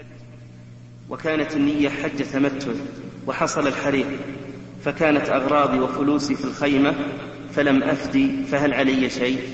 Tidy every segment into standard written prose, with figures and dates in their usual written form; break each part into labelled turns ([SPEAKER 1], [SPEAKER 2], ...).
[SPEAKER 1] وكانت النية حج تمتع وحصل الحريق فكانت أغراضي وفلوسي في الخيمة فلم أفدي، فهل علي شيء؟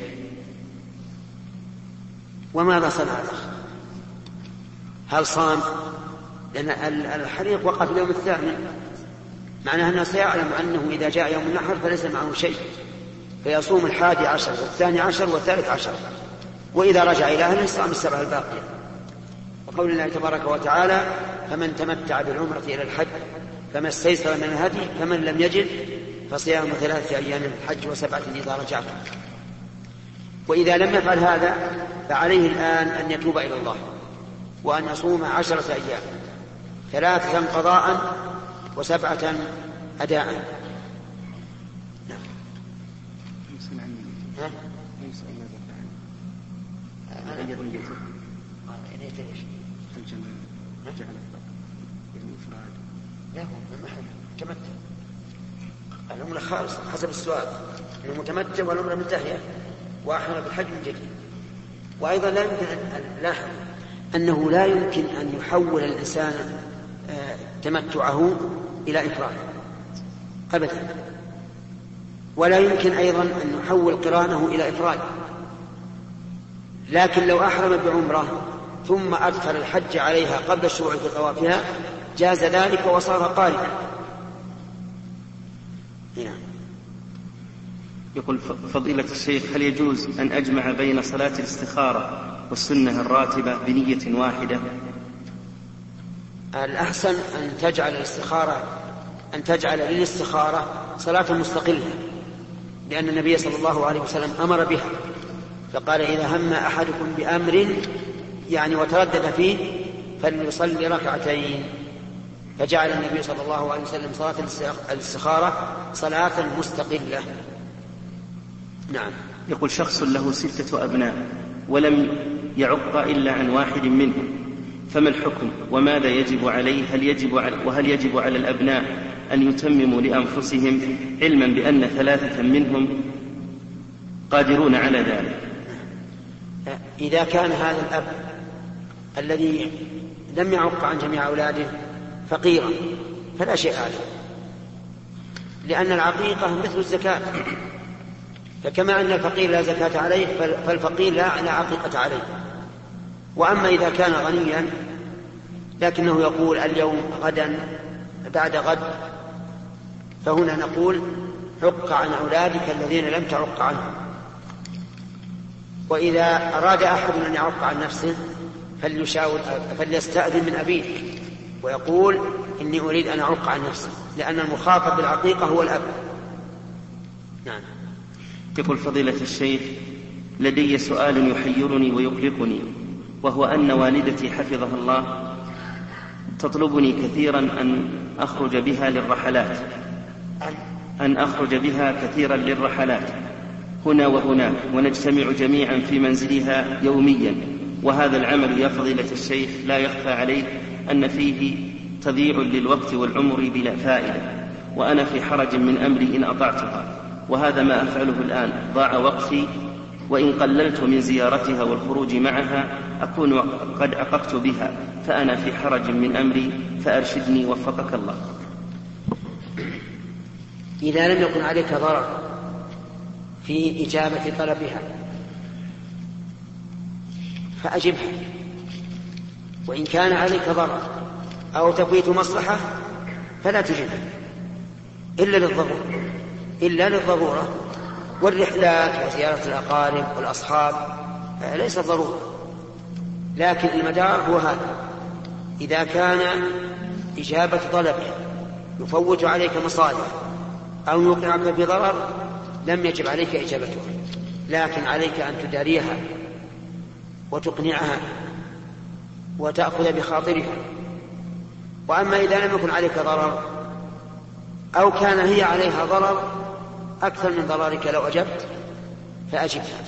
[SPEAKER 2] وماذا صنع الأخ؟ هل صام؟ لأن الحريق وقع في اليوم الثامن، معناه أنه سيعلم أنه إذا جاء يوم النحر فليس معه شيء، فيصوم 11 و12 و13، وإذا رجع إلى أهله صام 7 الباقية. وقول الله تبارك وتعالى: فمن تمتع بالعمرة إلى الحج فما استيسر من الهدي فمن لم يجد فصيام 3 أيام الحج و7 إذا رجعتم. وإذا لم يفعل هذا فعليه الآن أن يتوب إلى الله وأن يصوم 10 أيام، 3 قضاء و7 أداء. العمرة خالصة حسب السؤال، المتمتع والعمرة منتهية وأحرم بالحج من جديد. وأيضا لا يمكن أن نلاحظ أنه لا يمكن أن يحول الإنسان تمتعه إلى إفراد أبدا، ولا يمكن أيضا أن يحول قرانه إلى إفراد. لكن لو أحرم بعمرة ثم أدخل الحج عليها قبل الشروع في طوافها جاز ذلك وصار قارنا.
[SPEAKER 1] يقول فضيلة الشيخ: هل يجوز أن أجمع بين صلاة الاستخارة والسنة الراتبة بنية واحدة؟
[SPEAKER 2] الأحسن أن تجعل للاستخارة صلاة مستقلة، لأن النبي صلى الله عليه وسلم أمر بها، فقال: إذا هم أحدكم بأمر وتردد فيه فليصلي 2 فجعل النبي صلى الله عليه وسلم صلاة الاستخارة صلاة مستقلة. نعم.
[SPEAKER 1] يقول: شخص له 6 أبناء ولم يعق إلا عن واحد منهم، فما الحكم وماذا يجب عليه؟ وهل يجب على الأبناء أن يتمموا لأنفسهم علما بأن 3 منهم قادرون على ذلك؟
[SPEAKER 2] إذا كان هذا الأب الذي لم يعق عن جميع أولاده فقيرا فلا شيء عليه، لأن العقيقة مثل الزكاة، فكما أن الفقير لا زكاة عليه فالفقير لا عقيقة عليه. وأما إذا كان غنيا لكنه يقول اليوم غدا بعد غد، فهنا نقول: حق عن أولادك الذين لم تعق عنهم. وإذا أراد أحد أن يعق عن نفسه فليستأذن من أبيه ويقول: إني أريد أن أعق عن نفسي، لأن المخاطب بالعقيقة هو الأب. نعم.
[SPEAKER 1] يقول فضيلة الشيخ: لدي سؤال يحيرني ويقلقني، وهو أن والدتي حفظها الله تطلبني كثيرا أن أخرج بها كثيرا للرحلات هنا وهناك، ونجتمع جميعا في منزلها يوميا، وهذا العمل يا فضيلة الشيخ لا يخفى عليك أن فيه تضييع للوقت والعمر بلا فائدة، وأنا في حرج من أمري إن أطعتها، وهذا ما أفعله الآن، ضاع وقتي، وإن قللت من زيارتها والخروج معها أكون قد عققت بها، فأنا في حرج من أمري، فأرشدني وفقك الله.
[SPEAKER 2] إذا لم يكن عليك ضرر في إجابة طلبها فأجبها، وإن كان عليك ضرر أو تفويت مصلحة فلا تجبها إلا للضرورة. والرحلات وزيارة الأقارب والأصحاب ليس ضرورة، لكن المدار هو هذا: إذا كان إجابة طلبه يفوت عليك مصالح أو يوقعك بضرر لم يجب عليك إجابتها، لكن عليك أن تداريها وتقنعها وتأخذ بخاطرها. وأما إذا لم يكن عليك ضرر أو كان هي عليها ضرر أكثر من ضررك لو أجبت فأجبها،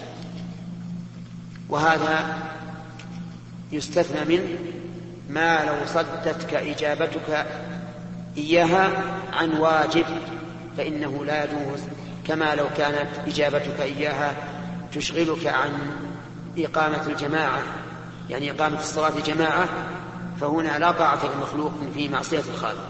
[SPEAKER 2] وهذا يستثنى من ما لو صدتك إجابتك إياها عن واجب فإنه لا يجوز، كما لو كانت إجابتك إياها تشغلك عن إقامة الجماعة، إقامة الصلاة جماعة، فهنا لا طاعة لمخلوق في معصية الخالق.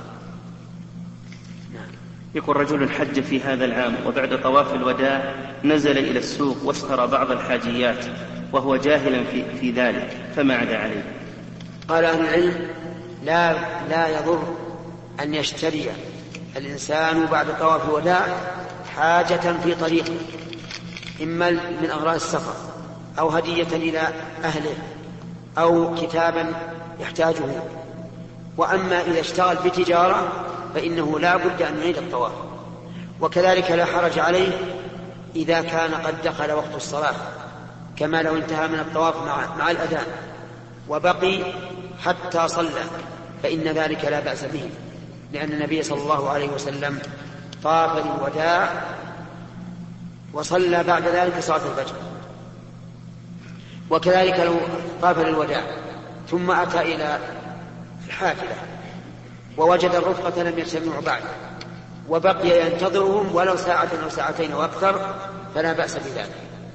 [SPEAKER 1] يقول رجل حج في هذا العام وبعد طواف الوداع نزل إلى السوق واشترى بعض الحاجيات وهو جاهلا في ذلك، فما عدا عليه؟
[SPEAKER 2] قال أهل العلم لا يضر أن يشتري الإنسان بعد طواف الوداع حاجة في طريقه، إما من أغراض السفر أو هدية إلى أهله أو كتابا يحتاجه. وأما إذا اشتغل بتجارة فإنه لا بد أن يعيد الطواف. وكذلك لا حرج عليه إذا كان قد دخل وقت الصلاة، كما لو انتهى من الطواف مع الأذان وبقي حتى صلى، فإن ذلك لا بأس به، لأن النبي صلى الله عليه وسلم طاف للوداع وصلى بعد ذلك صلاة الفجر. وكذلك لو طاف للوداع ثم أتى إلى الحافلة ووجد الرفقة لم يجتمعوا بعد وبقي ينتظرهم ولو ساعة أو ساعتين وأكثر فلا بأس بذلك.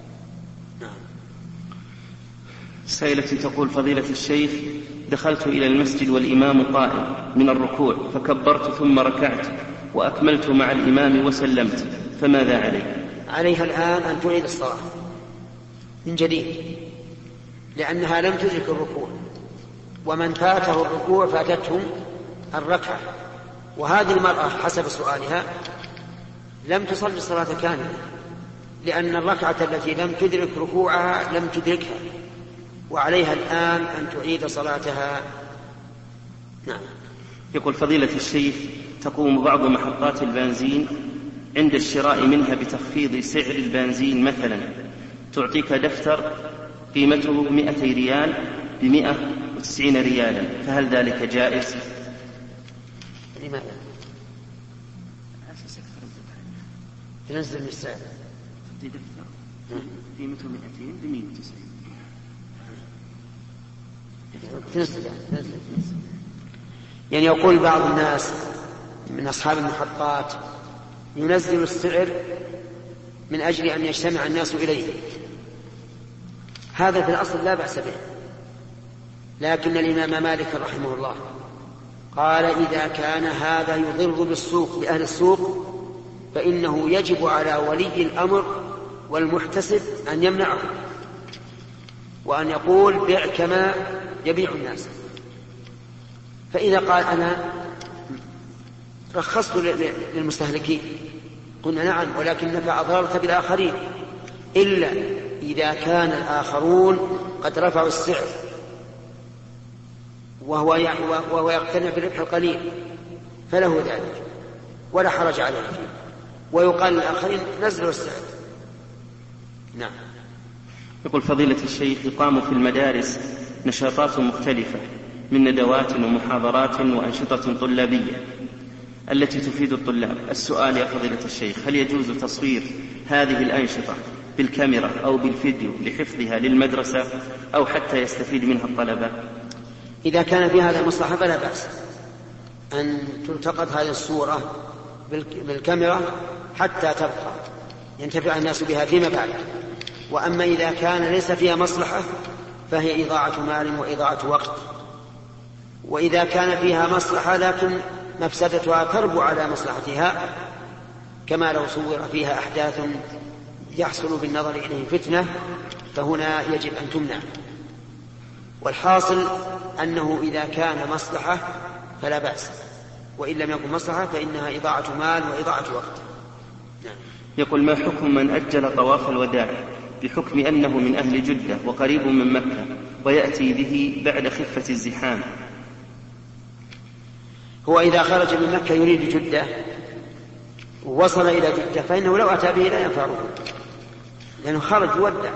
[SPEAKER 1] سائلة تقول: فضيلة الشيخ، دخلت إلى المسجد والإمام قائم من الركوع فكبرت ثم ركعت وأكملت مع الإمام وسلمت، فماذا عليه؟
[SPEAKER 2] عليها الآن أن تعيد الصلاة من جديد، لأنها لم تدرك الركوع، ومن فاته الركوع فاتته الركعة. وهذه المرأة حسب سؤالها لم تصل الصلاة كاملة، لأن الركعة التي لم تدرك ركوعها لم تدركها، وعليها الآن أن تعيد صلاتها. نعم.
[SPEAKER 1] يقول: فضيلة الشيخ، تقوم بعض محطات البنزين عند الشراء منها بتخفيض سعر البنزين، مثلا تعطيك دفتر قيمته 200 ريال ب190 ريالا، فهل ذلك جائز؟
[SPEAKER 2] لماذا؟ تنزل من السعر
[SPEAKER 1] قيمته 200 ب190.
[SPEAKER 2] تنزل. يعني يقول بعض الناس من أصحاب المحطات ينزل السعر من أجل أن يجتمع الناس إليه. هذا في الأصل لا بأس به، لكن الإمام مالك رحمه الله قال: إذا كان هذا يضر بأهل السوق فإنه يجب على ولي الأمر والمحتسب أن يمنعه، وأن يقول: بيع كما يبيع الناس. فإذا قال: أنا رخصت للمستهلكين، قلنا: نعم، ولكنك أضررت بالآخرين، إلا إذا كان الآخرون قد رفعوا السعر وهو يقتنع بالربح القليل فله ذلك ولا حرج عليه، ويقال للآخرين: نزلوا السعر. نعم.
[SPEAKER 1] يقول: فضيلة الشيخ، يقام في المدارس نشاطات مختلفة من ندوات ومحاضرات وأنشطة طلابية التي تفيد الطلاب. السؤال يا فضيلة الشيخ: هل يجوز تصوير هذه الأنشطة بالكاميرا أو بالفيديو لحفظها للمدرسة أو حتى يستفيد منها الطلبة؟
[SPEAKER 2] إذا كان في هذا المصلحة فلا بأس أن تلتقط هذه الصورة بالكاميرا حتى تبقى ينتفع الناس بها فيما بعد. وأما إذا كان ليس فيها مصلحة فهي إضاعة مال وإضاعة وقت. وإذا كان فيها مصلحة لكن مفسدتها تربو على مصلحتها، كما لو صور فيها أحداث يحصل بالنظر إليه فتنة، فهنا يجب أن تمنع. والحاصل أنه إذا كان مصلحة فلا بأس، وإن لم يكن مصلحة فإنها إضاعة مال وإضاعة وقت.
[SPEAKER 1] يقول: ما حكم من أجل طواف الوداع بحكم أنه من أهل جدة وقريب من مكة ويأتي به بعد خفة الزحام؟
[SPEAKER 2] هو إذا خرج من مكة يريد جدة ووصل إلى جدة فإنه لو أتى به لا ينفعه، لأنه خرج ودع،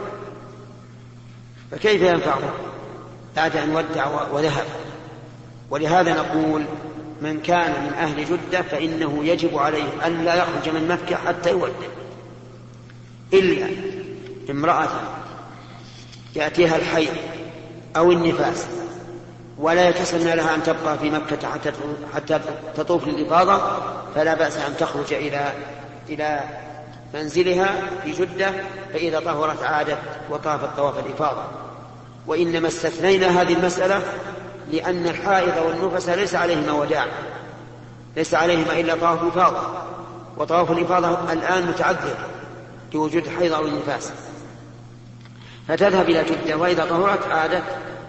[SPEAKER 2] فكيف ينفعه بعد أن ودع وذهب؟ ولهذا نقول: من كان من أهل جدة فإنه يجب عليه أن لا يخرج من مكة حتى يودع، إلا امرأة يأتيها الحيض أو النفاس ولا يتسنى لها أن تبقى في مكة حتى تطوف للإفاضة، فلا بأس أن تخرج إلى منزلها في جدة، فإذا طهرت عادت وطافت طواف الإفاضة. وإنما استثنينا هذه المسألة لأن الحائض والنفس ليس عليهما وداع، ليس عليهما إلا طواف الإفاضة، وطواف الإفاضة الآن متعذر لوجود حيض أو النفاس، فتذهب إلى جدة، وإذا طهرت عادت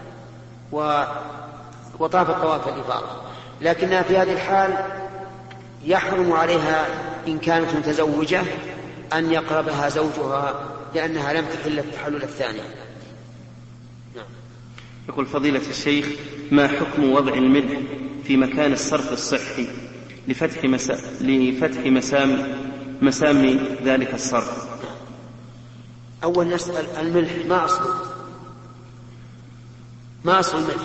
[SPEAKER 2] وطافت طواف الإفاضة. لكنها في هذه الحال يحرم عليها إن كانت متزوجة أن يقربها زوجها، لأنها لم تحل التحلل الثاني.
[SPEAKER 1] يقول فضيلة الشيخ: ما حكم وضع الملح في مكان الصرف الصحي لفتح مسام ذلك الصرف؟
[SPEAKER 2] أول نسأل الملح ما أصل الملح؟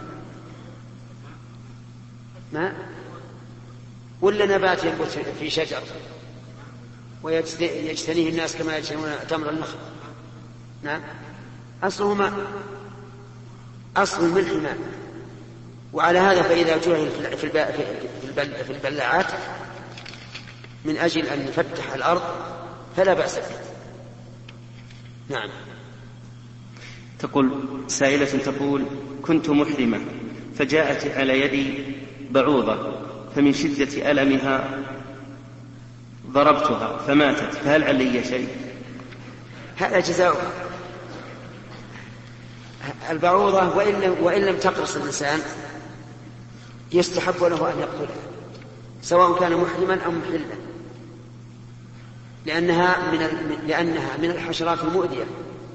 [SPEAKER 2] ما ولا نبات ينبت في شجر ويجتنيه الناس كما يجتنون تمر النخل؟ نعم، أصله ماء، أصل الملح ماء. وعلى هذا فإذا جعل في البلاعات من أجل أن يفتح الأرض فلا بأس به. نعم.
[SPEAKER 1] تقول سائلة تقول: كنت محرمة فجاءت على يدي بعوضة، فمن شدة ألمها ضربتها فماتت، فهل علي شيء؟
[SPEAKER 2] هذا جزاؤه. البعوضة وإن لم تقرص الإنسان يستحب له أن يقتلها، سواء كان محرما أو محلا، لأنها من الحشرات المؤذية.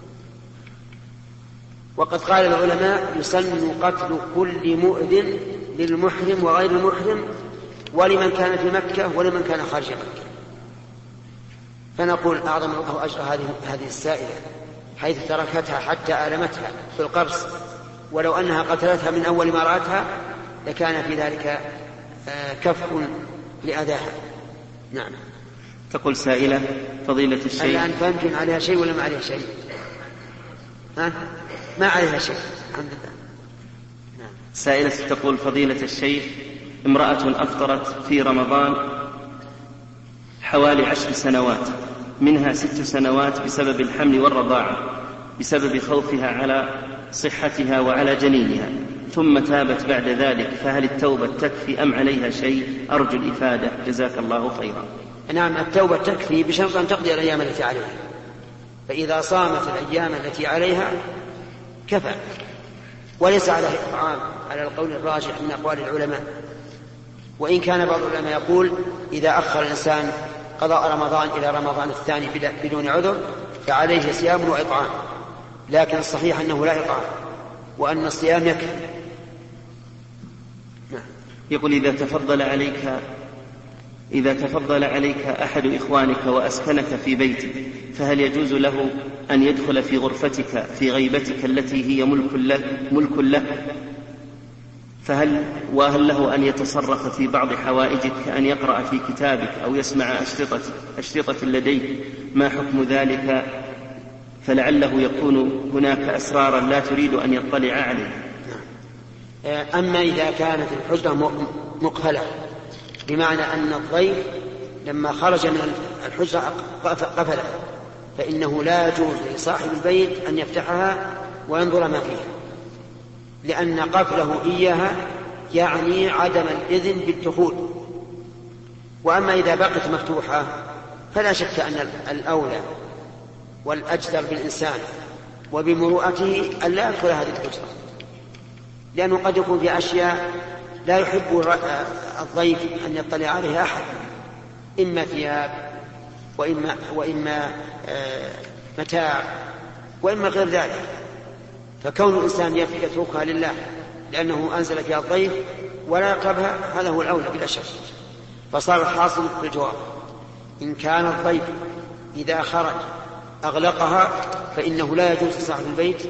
[SPEAKER 2] وقد قال العلماء: يسن قتل كل مؤذ للمحرم وغير المحرم، ولمن كان في مكة ولمن كان خارج مكة. فنقول: أعظم الله أجر هذه السائلة حيث تركتها حتى آلمتها في القرص، ولو أنها قتلتها من أول ما رأتها لكان في ذلك كف لأذاها. نعم.
[SPEAKER 1] تقول سائلة: فضيلة الشيخ،
[SPEAKER 2] الآن فهمتم عليها شيء ولا ما عليها شيء؟ ما عليها شيء الحمد لله.
[SPEAKER 1] نعم. سائلة تقول: فضيلة الشيخ، امرأة أفطرت في رمضان حوالي 10 سنوات، منها 6 سنوات بسبب الحمل والرضاعة، بسبب خوفها على صحتها وعلى جنينها، ثم تابت بعد ذلك، فهل التوبة تكفي أم عليها شيء؟ أرجو الإفادة، جزاك الله خيرا.
[SPEAKER 2] نعم، التوبة تكفي بشرط أن تقضي الأيام التي عليها، فإذا صامت الأيام التي عليها كفى، وليس عليه إطعام على القول الراجح من أقوال العلماء. وإن كان بعض العلماء يقول: إذا أخر الإنسان قضاء رمضان إلى رمضان الثاني بدون عذر فعليه صيام وإطعام، لكن الصحيح أنه لا إطعام، وأن الصيام يكفي.
[SPEAKER 1] يقول: إذا تفضل عليك أحد إخوانك وأسكنك في بيتك، فهل يجوز له أن يدخل في غرفتك في غيبتك التي هي ملك له؟ وهل له أن يتصرف في بعض حوائجك، كأن يقرأ في كتابك أو يسمع أشرطة لديك؟ ما حكم ذلك؟ فلعله يكون هناك أسرارا لا تريد أن يطلع عليها.
[SPEAKER 2] أما إذا كانت الحجرة مقفلة، بمعنى أن الضيف لما خرج من الحجرة قفلها، فإنه لا يجوز لصاحب البيت أن يفتحها وينظر ما فيها، لأن قفله إياها يعني عدم الإذن بالدخول. وأما إذا بقت مفتوحة فلا شك أن الأولى والأجدر بالإنسان وبمروءته أن لا يدخل هذه الحجرة، لأنه قد يكون في أشياء لا يحب الضيف أن يطلع عليها أحد، إما ثياب وإما متاع وإما غير ذلك، فكون الإنسان يتركها لله لأنه أنزل فيها الضيف ولا يقربها هذا هو الأولى بلا شك. فصار الحاصل في الجواب: إن كان الضيف إذا خرج أغلقها فإنه لا يجوز لصاحب البيت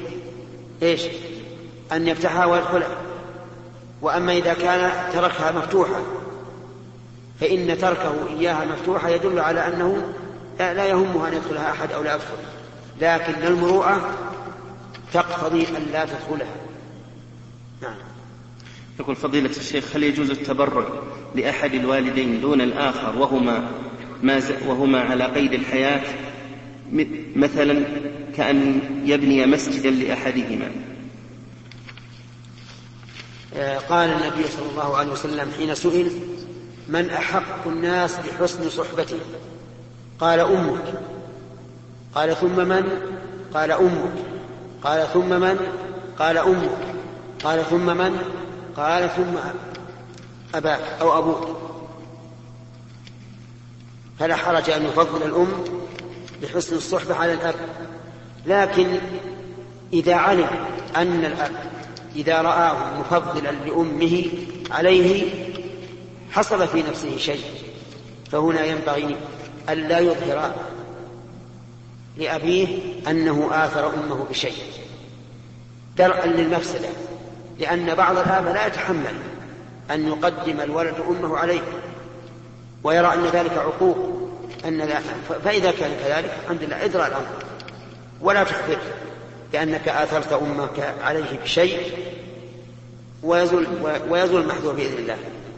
[SPEAKER 2] أن يفتحها ويدخلها. وأما إذا كان تركها مفتوحة فإن تركه إياها مفتوحة يدل على أنه لا يهمه أن يدخلها أحد أو لا يدخل، لكن المروءة تقتضي أن لا تدخلها. نعم.
[SPEAKER 1] يقول: فضيلة الشيخ، هل يجوز التبرع لأحد الوالدين دون الآخر وهما على قيد الحياة، مثلا كأن يبني مسجدا لأحدهما؟
[SPEAKER 2] قال النبي صلى الله عليه وسلم حين سئل: من أحق الناس بحسن صحبته؟ قال: أمك. قال: ثم من؟ قال: أمك. قال: ثم من؟ قال: أمك. قال: ثم من؟ قال: ثم أباك أو أبوك. فلا حرج أن يفضل الأم بحسن الصحبة على الأب، لكن إذا علم أن الأب إذا رآه مفضلا لأمه عليه حصل في نفسه شيء، فهنا ينبغي أن لا يظهر لأبيه أنه آثر أمه بشيء درءا للمفسدة، لأن بعض الآباء لا يتحمل أن يقدم الولد أمه عليه ويرى أن ذلك عقوق، فإذا كان كذلك الحمد لله ادرى الأمر ولا تخبره بأنك آثرت أمك عليه بشيء، ويزول المحذور بإذن الله.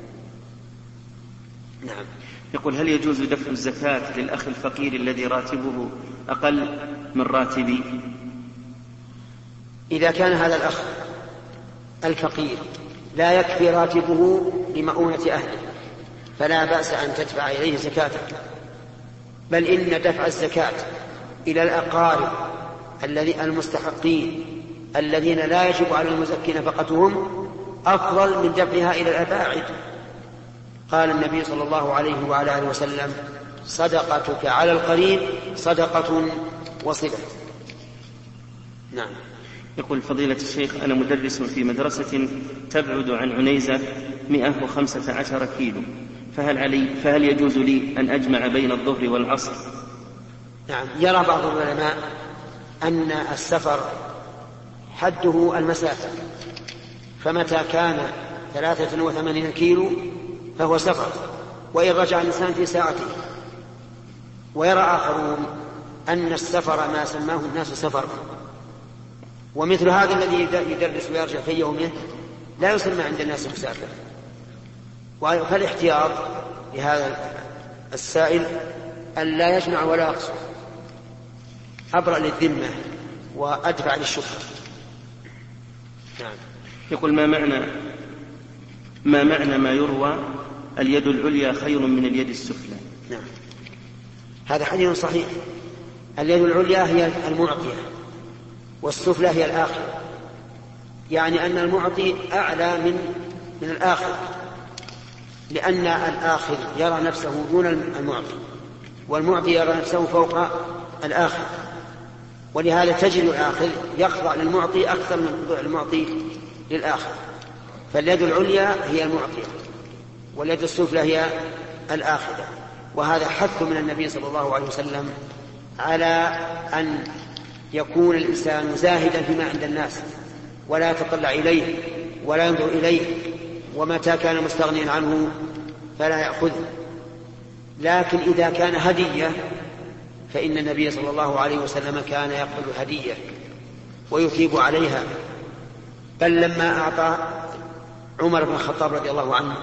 [SPEAKER 2] نعم.
[SPEAKER 1] يقول: هل يجوز دفع الزكاة للأخ الفقير الذي راتبه أقل من راتبي؟
[SPEAKER 2] إذا كان هذا الأخ الفقير لا يكفي راتبه لمؤونة أهله فلا بأس أن تدفع إليه زكاتك، بل إن دفع الزكاة إلى الأقارب المستحقين الذين لا يجب على المزكي نفقتهم أفضل من دفعها إلى الأباعد. قال النبي صلى الله عليه وعلى آله وسلم: صدقتك على القريب صدقة وصلة. نعم.
[SPEAKER 1] يقول: فضيلة الشيخ، أنا مدرس في مدرسة تبعد عن عنيزة 115 كيلو، فهل يجوز لي أن أجمع بين الظهر والعصر؟
[SPEAKER 2] نعم. يرى بعض العلماء أن السفر حده المسافة، فمتى كان 83 كيلو فهو سفر، وإن رجع الإنسان في ساعته. ويرى آخرون أن السفر ما سماه الناس سفر، ومثل هذا الذي يدرس ويرجع في يومه لا يسمى عند الناس مسافر. فالاحتياط لهذا السائل أن لا يجمع ولا يقصر، أبرأ للذمة وأدفع للشكر. نعم.
[SPEAKER 1] يقول: ما معنى ما يروى اليد العليا خير من اليد السفلى؟
[SPEAKER 2] نعم. هذا حديث صحيح. اليد العليا هي المعطية والسفلى هي الآخر، يعني أن المعطي أعلى من الآخر، لأن الآخر يرى نفسه دون المعطي، والمعطي يرى نفسه فوق الآخر، ولهذا تجد الآخر يخضع للمعطي أكثر من خضوع المعطي للآخر. فاليد العليا هي المعطية واليد السفلى هي الآخرة. وهذا حث من النبي صلى الله عليه وسلم على أن يكون الإنسان زاهدا فيما عند الناس ولا يتطلع إليه ولا ينظر إليه، ومتى كان مستغنيا عنه فلا يأخذه. لكن إذا كان هدية فإن النبي صلى الله عليه وسلم كان يقبل هدية ويثيب عليها، بل لما أعطى عمر بن الخطاب رضي الله عنه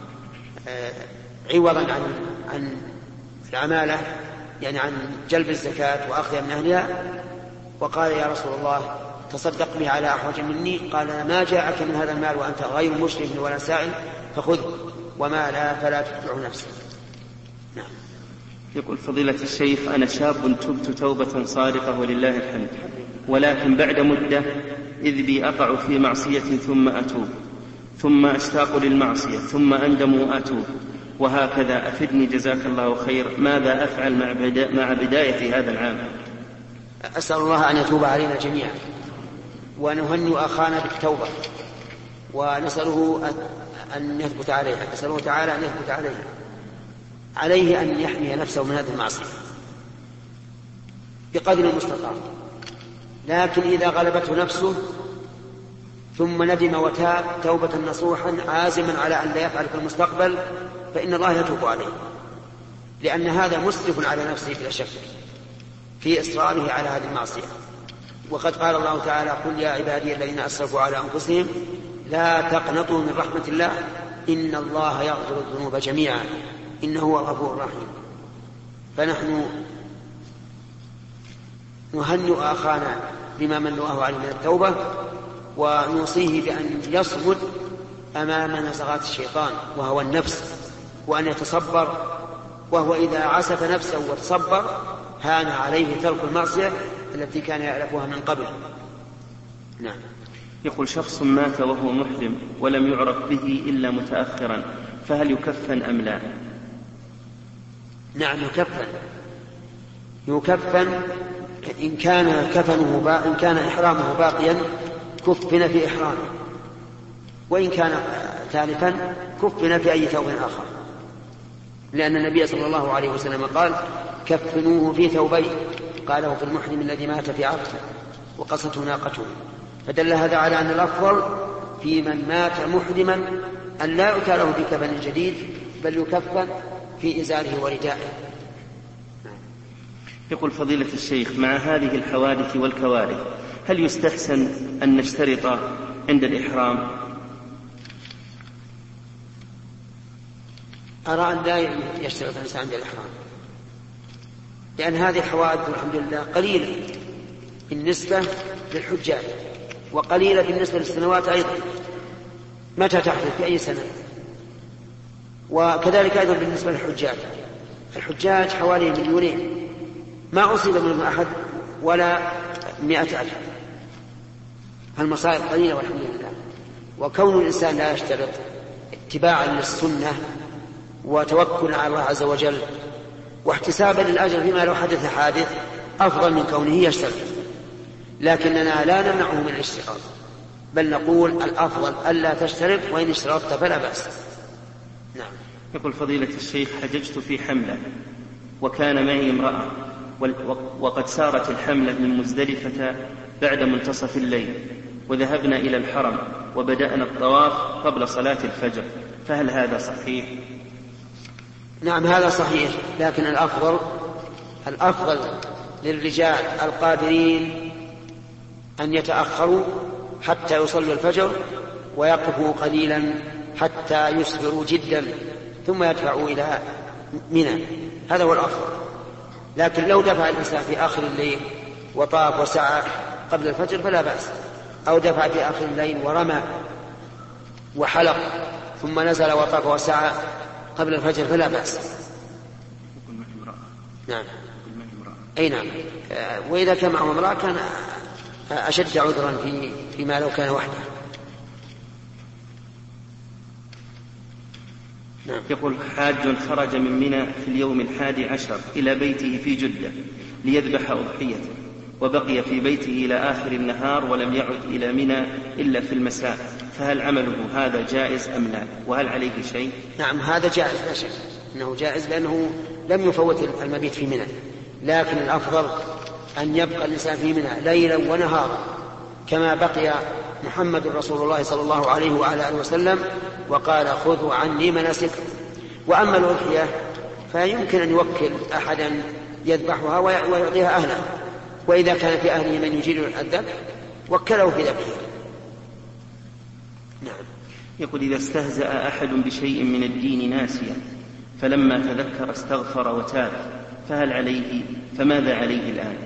[SPEAKER 2] عوضا عن العمالة، يعني عن جلب الزكاة وأخذها من أهلها، وقال: يا رسول الله تصدق به على أحوج مني. قال: ما جاءك من هذا المال وأنت غير مسلم ولا سائل فخذه، وما لا فلا تتبع نفسك. نعم.
[SPEAKER 1] يقول: فضيلة الشيخ، أنا شاب تبت توبة صادقة ولله الحمد، ولكن بعد مدة إذ بي أقع في معصية ثم أتوب، ثم أشتاق للمعصية، ثم أندم وأتوب، وهكذا. أفدني جزاك الله خير، ماذا أفعل مع بداية هذا العام؟
[SPEAKER 2] أسأل الله أن يتوب علينا جميعا، ونهنئ أخانا بالتوبة، ونسأله أن يثبت عليها، نسأله تعالى أن يثبت عليها. عليه أن يحمي نفسه من هذه المعصية بقدر المستطاع، لكن إذا غلبته نفسه ثم ندم وتاب توبة نصوحا عازما على أن لا يفعل في المستقبل فإن الله يتوب عليه، لأن هذا مسرف على نفسه بلا شك في إصراره على هذه المعصية. وقد قال الله تعالى: قل يا عبادي الذين أسرفوا على أنفسهم لا تقنطوا من رحمة الله إن الله يغفر الذنوب جميعا إنه هو الغفور الرحيم. فنحن نهنئ أخانا بما من الله عليه من التوبة، ونوصيه بأن يصمد أمام نزغات الشيطان وهو النفس، وأن يتصبر، وهو إذا عسف نفسه وتصبر هان عليه ترك المعصية التي كان يألفها من قبل. نعم.
[SPEAKER 1] يقول شخص مات وهو محرم ولم يعرف به إلا متأخرا، فهل يكفن أم لا؟
[SPEAKER 2] نعم يكفن إن كان إحرامه باقيا كفن في إحرامه، وإن كان تالفا كفن في أي ثوب آخر، لأن النبي صلى الله عليه وسلم قال كفنوه في ثوبين، قاله في المحرم الذي مات في عرفه وقصته ناقته، فدل هذا على أن الأفضل في من مات محرما أن لا يؤتى له بكفن جديد، بل يكفن في إزاره وردائه.
[SPEAKER 1] يقول فضيلة الشيخ مع هذه الحوادث والكوارث هل يستحسن أن نشترط عند الإحرام؟
[SPEAKER 2] أرى أن لا يشترط الإنسان عند الإحرام، لأن هذه الحوادث الحمد لله قليلة بالنسبة للحجاج وقليلة بالنسبة للسنوات أيضا، متى تحدث في أي سنة؟ وكذلك أيضا بالنسبة للحجاج، الحجاج حوالي 2 مليون ما أصيب منهم أحد ولا 100,000، المصائب قليلة والحمد لله. وكون الإنسان لا يشترط اتباعا للسنة وتوكل على الله عز وجل واحتسابا للأجر فيما لو حدث حادث أفضل من كونه يشترط، لكننا لا نمنعه من الاشتراط، بل نقول الأفضل ألا تشترط، وإن اشترطت فلا بأس. نعم.
[SPEAKER 1] يقول فضيلة الشيخ حججت في حملة وكان معي امرأة، وقد سارت الحملة من مزدلفة بعد منتصف الليل، وذهبنا إلى الحرم وبدأنا الطواف قبل صلاة الفجر، فهل هذا صحيح؟
[SPEAKER 2] نعم هذا صحيح، لكن الأفضل للرجال القادرين أن يتأخروا حتى يصلوا الفجر ويقفوا قليلا حتى يسفروا جدا ثم يدفعوا إلى منى، هذا هو الأفضل. لكن لو دفع الإنسان في آخر الليل وطاف وسعى قبل الفجر فلا بأس، أو دفع في آخر الليل ورمى وحلق ثم نزل وطاف وسعى قبل الفجر فلا بأس. نعم. أي نعم. وإذا كان معه امرأة كان أشد عذرا فيما لو كان وحده.
[SPEAKER 1] نعم. يقول حاج خرج من منى في اليوم 11 إلى بيته في جدة ليذبح أضحيته، وبقي في بيته إلى آخر النهار ولم يعد إلى منى إلا في المساء، فهل عمله هذا جائز أم لا؟ وهل عليه شيء؟
[SPEAKER 2] نعم هذا جائز لا شك أنه جائز، لأنه لم يفوت المبيت في منى، لكن الأفضل أن يبقى الإنسان في منى ليلا ونهارا كما بقي محمد رسول الله صلى الله عليه وعلى آله وسلم، وقال خذوا عني مناسككم. وأما الأضحية فيمكن أن يوكل أحدا يذبحها ويعطيها أهله، وإذا كان في أهله من يجيد الذبح وكله في ذبحه. نعم.
[SPEAKER 1] يقول إذا استهزأ أحد بشيء من الدين ناسيا فلما تذكر استغفر وتاب، فماذا عليه الآن؟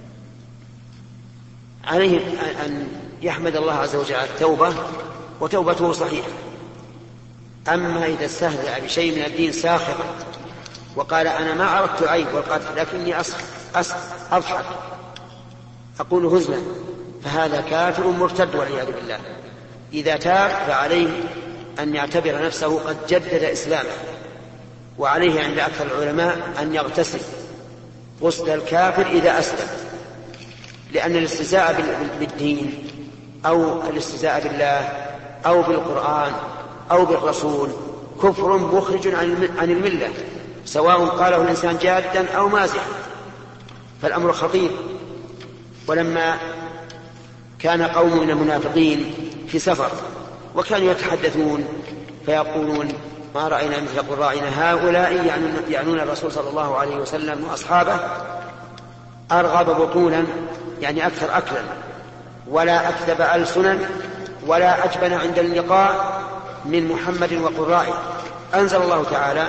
[SPEAKER 2] عليه أن يحمد الله عز وجل على التوبة وتوبته صحيحة. أما إذا استهزأ بشيء من الدين ساخرا وقال أنا ما عرفت عيب والقتل لكني أضحك أقول هزلا، فهذا كافر مرتد والعياذ بالله. إذا تاب فعليه أن يعتبر نفسه قد جدد إسلامه، وعليه عند أكثر العلماء أن يغتسل غسل الكافر إذا أسلم، لأن الاستهزاء بالدين أو الاستهزاء بالله أو بالقرآن أو بالرسول كفر مخرج عن الملة، سواء قاله الإنسان جادا أو مازحا، فالأمر خطير. ولما كان قوم من المنافقين في سفر وكانوا يتحدثون فيقولون ما رأينا مثل قرائنا هؤلاء، يعنون الرسول صلى الله عليه وسلم وأصحابه، أرغب بطونا يعني أكثر أكلا، ولا أكذب ألسنا، ولا أجبن عند اللقاء من محمد وقرائه. أنزل الله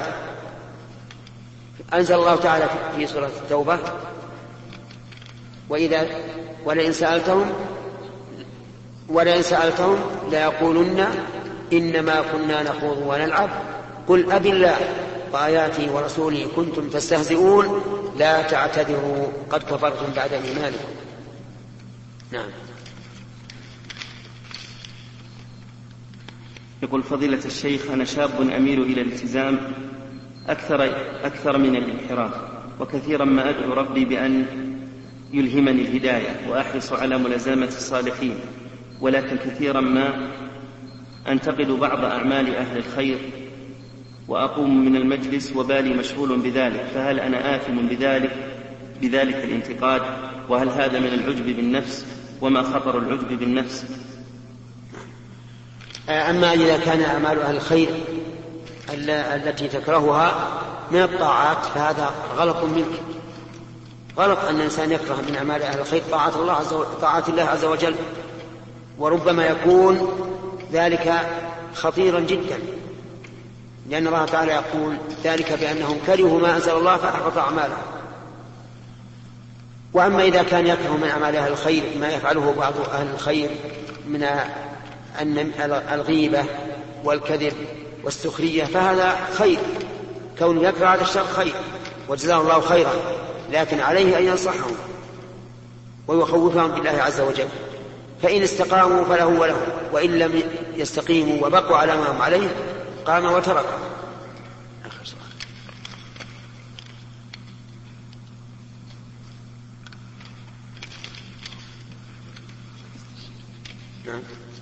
[SPEAKER 2] تعالى في سورة التوبة ولئن سألتهم ليقولن إنما كنا نخوض ونلعب قل أبي الله وآياته ورسوله كنتم تستهزئون لا تعتذروا قد كفرتم بعد إيمانكم. نعم.
[SPEAKER 1] يقول فضيلة الشيخ أنا شاب أميل إلى الالتزام أكثر من الانحراف، وكثيرا ما أدعو ربي بأن يلهمني الهداية وأحرص على ملازمة الصالحين، ولكن كثيرا ما أنتقد بعض أعمال أهل الخير وأقوم من المجلس وبالي مشغول بذلك، فهل أنا آثم بذلك الانتقاد؟ وهل هذا من العجب بالنفس؟ وما خطر العجب بالنفس؟
[SPEAKER 2] أما إذا كان أعمال أهل الخير التي تكرهها من الطاعات فهذا غلط منك، غلط أن الإنسان يكره من أعمال أهل الخير طاعات الله عز وجل، وربما يكون ذلك خطيرا جدا، لأن الله تعالى يقول ذلك بأنهم كرهوا ما أنزل الله فأحبط أعمالهم. وأما إذا كان يكره من أعمال أهل الخير ما يفعله بعض أهل الخير من الغيبة والكذب والسخرية فهذا خير، كون يكره هذا الشر خير وجزاه الله خيرا، لكن عليه أن ينصحهم ويخوفهم بالله عز وجل، فإن استقاموا فله وله، وإن لم يستقيموا وبقوا على ما هم عليه قام وترك. نعم.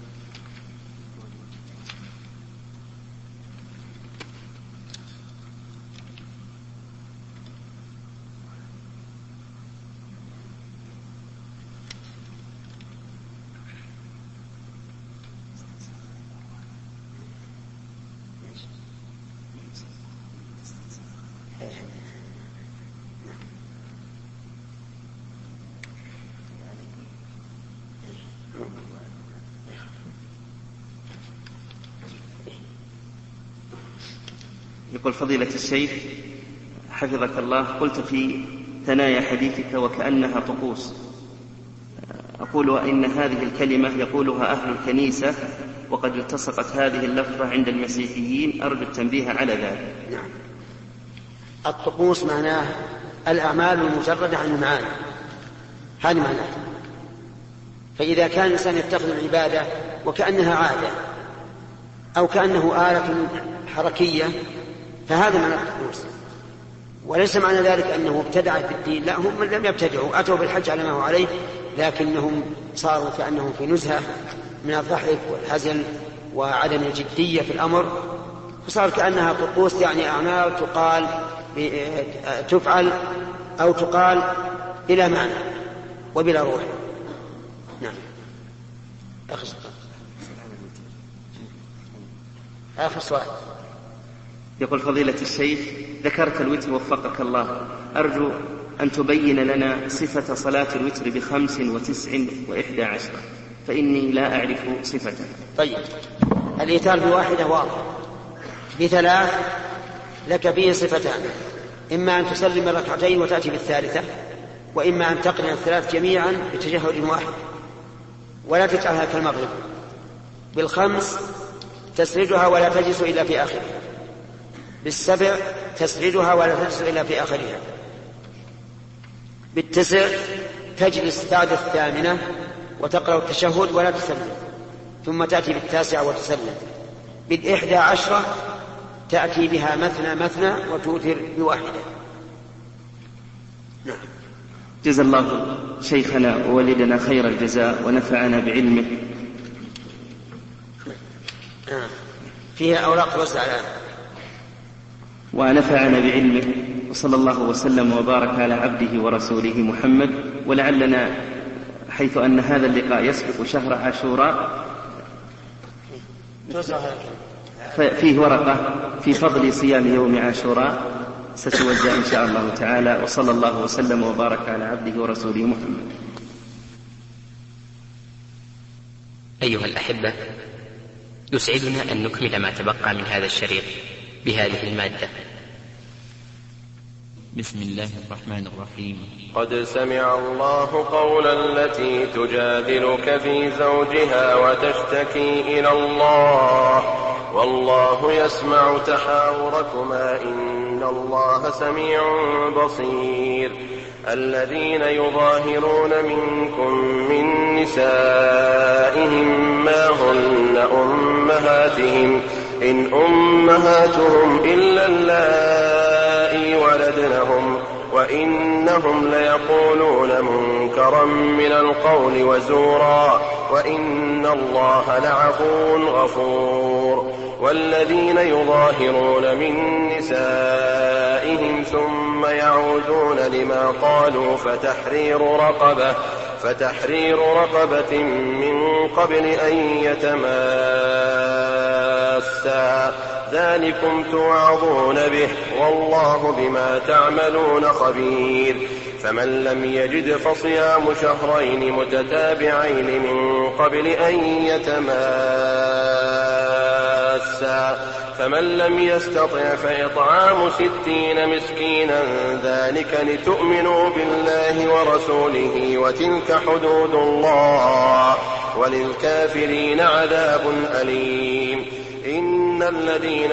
[SPEAKER 1] يقول فضيلة الشيخ حفظك الله قلت في ثنايا حديثك وكأنها طقوس، أقول إن هذه الكلمة يقولها أهل الكنيسة وقد التصقت هذه اللفظة عند المسيحيين، أرجو التنبيه على ذلك.
[SPEAKER 2] نعم. الطقوس معناه الأعمال المجردة عن المعاني، هذا معناه. فإذا كان الإنسان يتخذ العبادة وكأنها عادة أو كأنه آلة حركية فهذا معنى الطقوس، وليس معنى ذلك أنه ابتدع في الدين، لا، هم لم يبتدعوا، أتوا بالحج على ما هو عليه، لكنهم صاروا كأنهم في نزهة من الضحك والحزن وعدم الجدية في الأمر، فصار كأنها طقوس، يعني أعمال تفعل أو تقال بلا معنى وبلا روح. نعم. آخر سؤال.
[SPEAKER 1] يقول فضيلة الشيخ ذكرت الوتر وفقك الله، أرجو أن تبين لنا صفة صلاة الوتر ب5 و9 و11، فإني لا أعرف صفته.
[SPEAKER 2] طيب، الإيتار بواحدة واضح، ب3 لك فيه صفتان، إما أن تسلم الركعتين وتأتي بالثالثة، وإما أن تقرن الثلاث جميعا بتشهد واحد ولا تجعلها كالمغرب. ب5 تسردها ولا تجلس إلا في آخرها، ب7 تسردها ولا تجلس إلا في آخرها، ب9 تجلس بعد 8 وتقرأ التشهد ولا تسلم، ثم تأتي ب9 وتسلم، ب11 تأتي بها مثنى وتوتر بواحدة. نعم.
[SPEAKER 1] جزا الله شيخنا ووالدنا خير الجزاء ونفعنا بعلمه.
[SPEAKER 2] فيها أوراق توزع الآن.
[SPEAKER 1] ونفعنا بعلمه، وصلى الله وسلم وبارك على عبده ورسوله محمد. ولعلنا حيث أن هذا اللقاء يسبق شهر عاشوراء فيه ورقة في فضل صيام يوم عاشوراء ستوزع إن شاء الله تعالى. وصلى الله وسلم وبارك على عبده ورسوله محمد.
[SPEAKER 3] أيها الأحبة، يسعدنا أن نكمل ما تبقى من هذا الشريط بهذه المادة.
[SPEAKER 4] بسم الله الرحمن الرحيم.
[SPEAKER 5] قد سمع الله قول التي تجادلك في زوجها وتشتكي إلى الله والله يسمع تحاوركما إن الله سميع بصير. الذين يظاهرون منكم من نسائهم ما هن أمهاتهم إن أمهاتهم إلا اللائي ولدنهم وإنهم ليقولون منكرا من القول وزورا وإن الله لعفو غفور. والذين يظاهرون من نسائهم ثم يعودون لما قالوا فتحرير رقبة من قبل أن يتماسا ذلكم توعظون به والله بما تعملون خبير. فمن لم يجد فصيام شهرين متتابعين من قبل أن يتماسا فمن لم يستطع فإطعام 60 مسكينا ذلك لتؤمنوا بالله ورسوله وتلك حدود الله وللكافرين عذاب أليم. إن الذين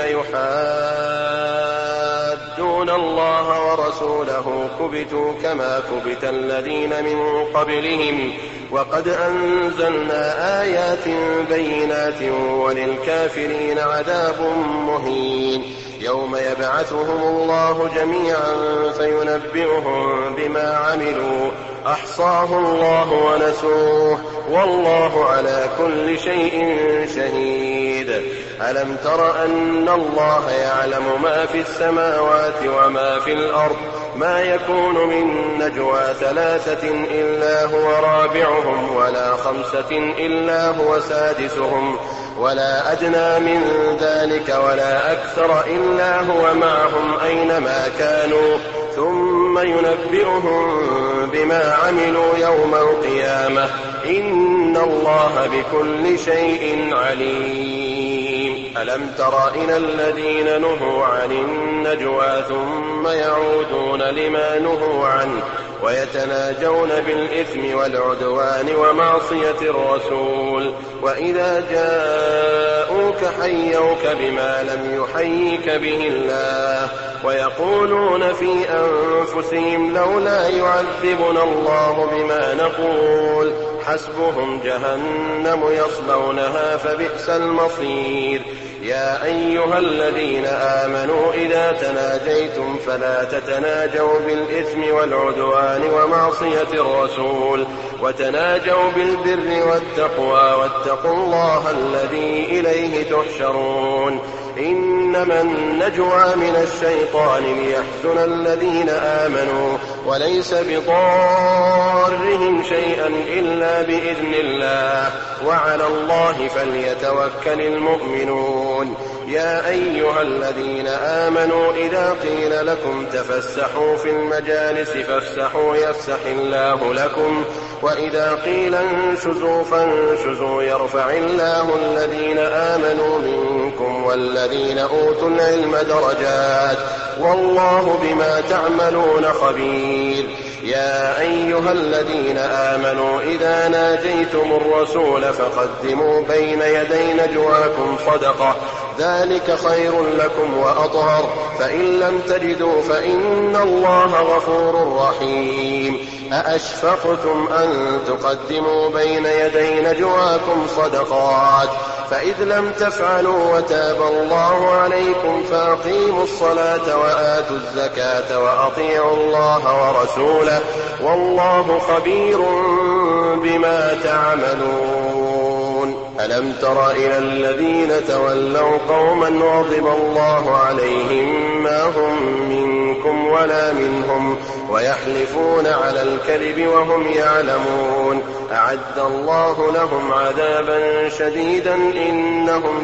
[SPEAKER 5] يحادون الله ورسوله كبتوا كما كبت الذين من قبلهم وقد أنزلنا آيات بينات وللكافرين عذاب مهين. يوم يبعثهم الله جميعا فينبئهم بما عملوا أحصاه الله ونسوه والله على كل شيء شهيد. ألم تر أن الله يعلم ما في السماوات وما في الأرض ما يكون من نجوى 3 إلا هو رابعهم ولا 5 إلا هو سادسهم ولا أدنى من ذلك ولا أكثر إلا هو معهم أينما كانوا ثم ينبئهم بما عملوا يوم القيامة إن الله بكل شيء عليم. ألم تر إلى الذين نهوا عن النجوى ثم يعودون لما نهوا عنه ويتناجون بالإثم والعدوان ومعصية الرسول وإذا جاءوك حيوك بما لم يحيك به الله ويقولون في أنفسهم لولا يعذبنا الله بما نقول حسبهم جهنم يصلونها فبئس المصير. يا أيها الذين آمنوا إذا تناجيتم فلا تتناجوا بالإثم والعدوان ومعصية الرسول وتناجوا بالبر والتقوى واتقوا الله الذي إليه تحشرون. إنما النجوى من الشيطان ليحزن الذين آمنوا وليس بضارهم شيئا إلا بإذن الله وعلى الله فليتوكل المؤمنون. يا أيها الذين آمنوا إذا قيل لكم تفسحوا في المجالس فافسحوا يفسح الله لكم وإذا قيل انشزوا فانشزوا يرفع الله الذين آمنوا منكم والذين أوتوا العلم درجات والله بما تعملون خبير. يا أيها الذين آمنوا إذا ناجيتم الرسول فقدموا بين يدي نجواكم صدقة ذلك خير لكم وأطهر فإن لم تجدوا فإن الله غفور رحيم. أأشفقتم أن تقدموا بين يدي نجواكم صدقات فإذ لم تفعلوا وتاب الله عليكم فأقيموا الصلاة وآتوا الزكاة وأطيعوا الله ورسوله والله خبير بما تعملون. ألم تر إلى الذين تولوا قوما غضب الله عليهم ما هم منكم ولا منهم ويحلفون على الكذب وهم يعلمون أعد الله لهم عذابا شديدا إنهم